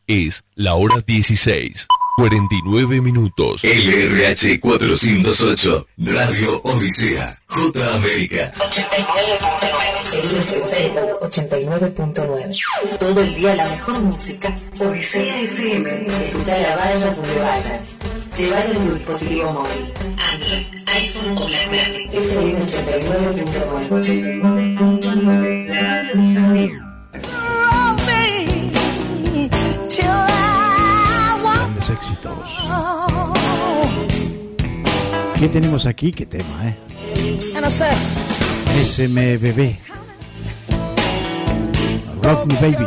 Es la hora 16, 49 minutos. LRH 408, Radio Odisea, J América. 89.9. Seguimos en Facebook, 89.9. Todo el día la mejor música. Odisea FM. Escucha la valla donde vayas. Llevar en tu dispositivo móvil. Android, iPhone o BlackBerry. FM 89.9. 89.9. Grandes éxitos. ¿Qué tenemos aquí? ¿Qué tema, SMBB. Rock Me Baby.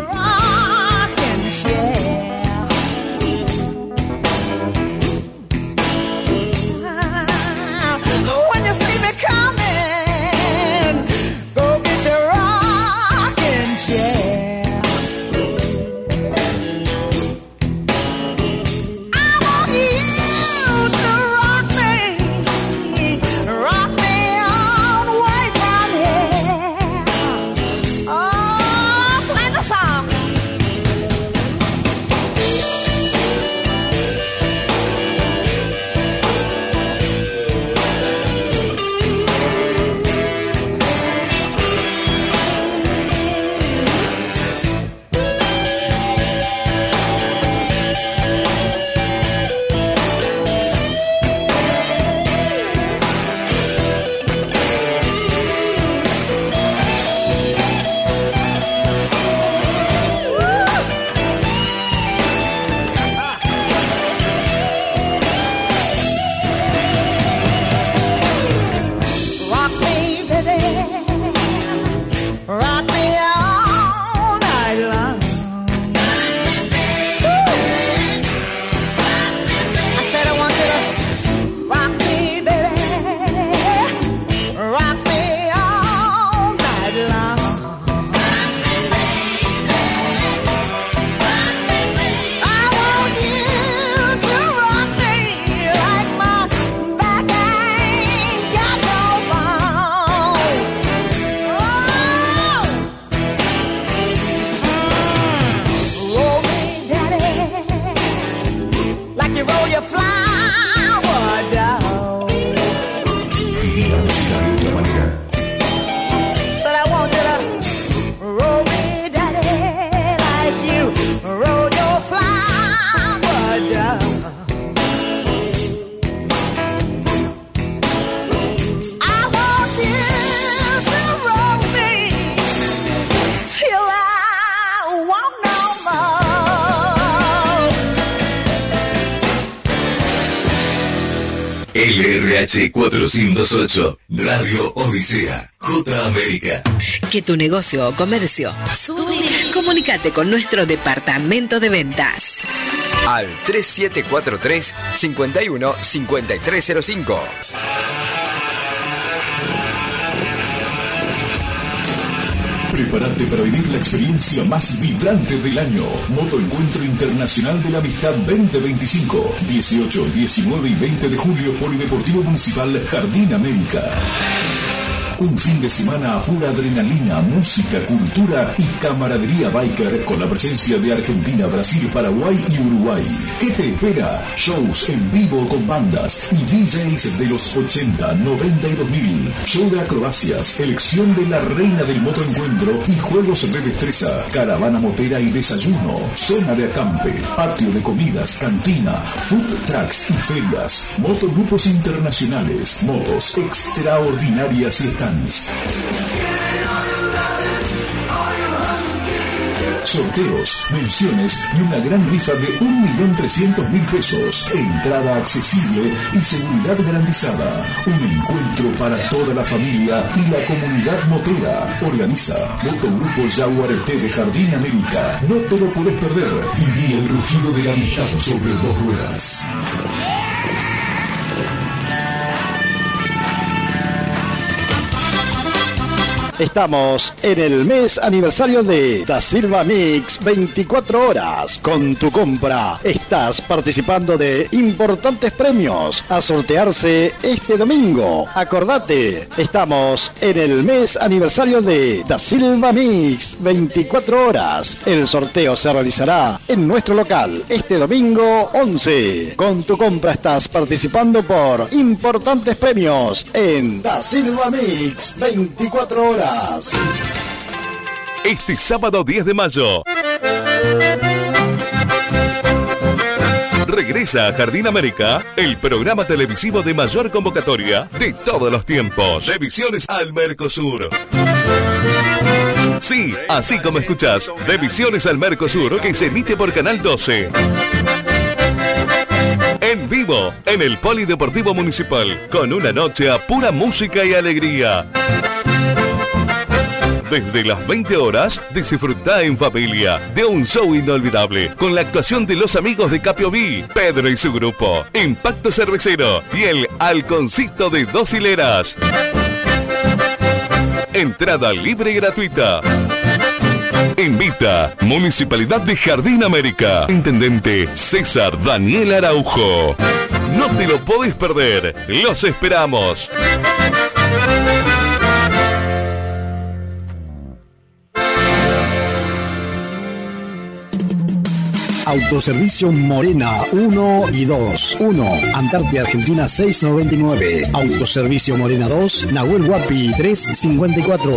LRH 408, Radio Odisea, J América. Que tu negocio o comercio sube. Comunícate con nuestro departamento de ventas al 3743 51 5305. Prepárate para vivir la experiencia más vibrante del año. Moto Encuentro Internacional de la Amistad 2025. 18, 19 y 20 de julio, Polideportivo Municipal Jardín América. Un fin de semana a pura adrenalina, música, cultura y camaradería biker con la presencia de Argentina, Brasil, Paraguay y Uruguay. ¿Qué te espera? Shows en vivo con bandas y DJs de los 80, 90 y 2000. Show de acrobacias, elección de la reina del moto encuentro y juegos de destreza, caravana motera y desayuno, zona de acampe, patio de comidas, cantina, food trucks y ferias, motogrupos internacionales, motos extraordinarias y stands. Sorteos, menciones y una gran rifa de 1.300.000 pesos. Entrada accesible y seguridad garantizada. Un encuentro para toda la familia y la comunidad motera. Organiza Motogrupo Yaguareté de Jardín América. No te lo podés perder. Viví el rugido de la amistad sobre dos ruedas. Estamos en el mes aniversario de Da Silva Mix 24 horas. Con tu compra estás participando de importantes premios a sortearse este domingo. Acordate, estamos en el mes aniversario de Da Silva Mix 24 horas. El sorteo se realizará en nuestro local este domingo 11. Con tu compra estás participando por importantes premios en Da Silva Mix 24 horas. Este sábado 10 de mayo regresa a Jardín América, el programa televisivo de mayor convocatoria de todos los tiempos. De Visiones al Mercosur. Sí, así como escuchás, de Visiones al Mercosur, que se emite por Canal 12. En vivo, en el Polideportivo Municipal, con una noche a pura música y alegría. Desde las 20 horas, disfruta en familia de un show inolvidable con la actuación de los amigos de Capioví, Pedro y su grupo, Impacto Cervecero y el Halconcito de Dos Hileras. Entrada libre y gratuita. Invita Municipalidad de Jardín América. Intendente César Daniel Araujo. No te lo podés perder. Los esperamos. Autoservicio Morena 1 y 2. 1, Antártida Argentina 699. Autoservicio Morena 2, Nahuel Huapi 354.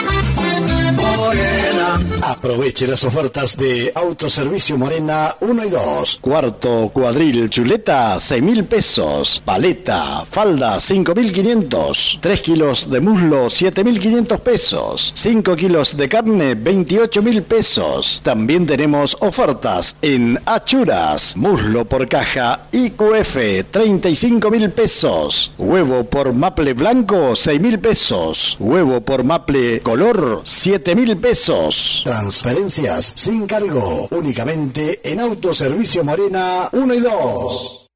Aproveche las ofertas de Autoservicio Morena 1 y 2. Cuarto cuadril chuleta 6.000 pesos. Paleta, falda 5.500. 3 kilos de muslo 7.500 pesos. 5 kilos de carne 28.000 pesos. También tenemos ofertas en achuras. Muslo por caja IQF 35.000 pesos. Huevo por maple blanco 6.000 pesos. Huevo por maple color 7.000 pesos. Transferencias sin cargo. Únicamente en Autoservicio Morena 1 y 2.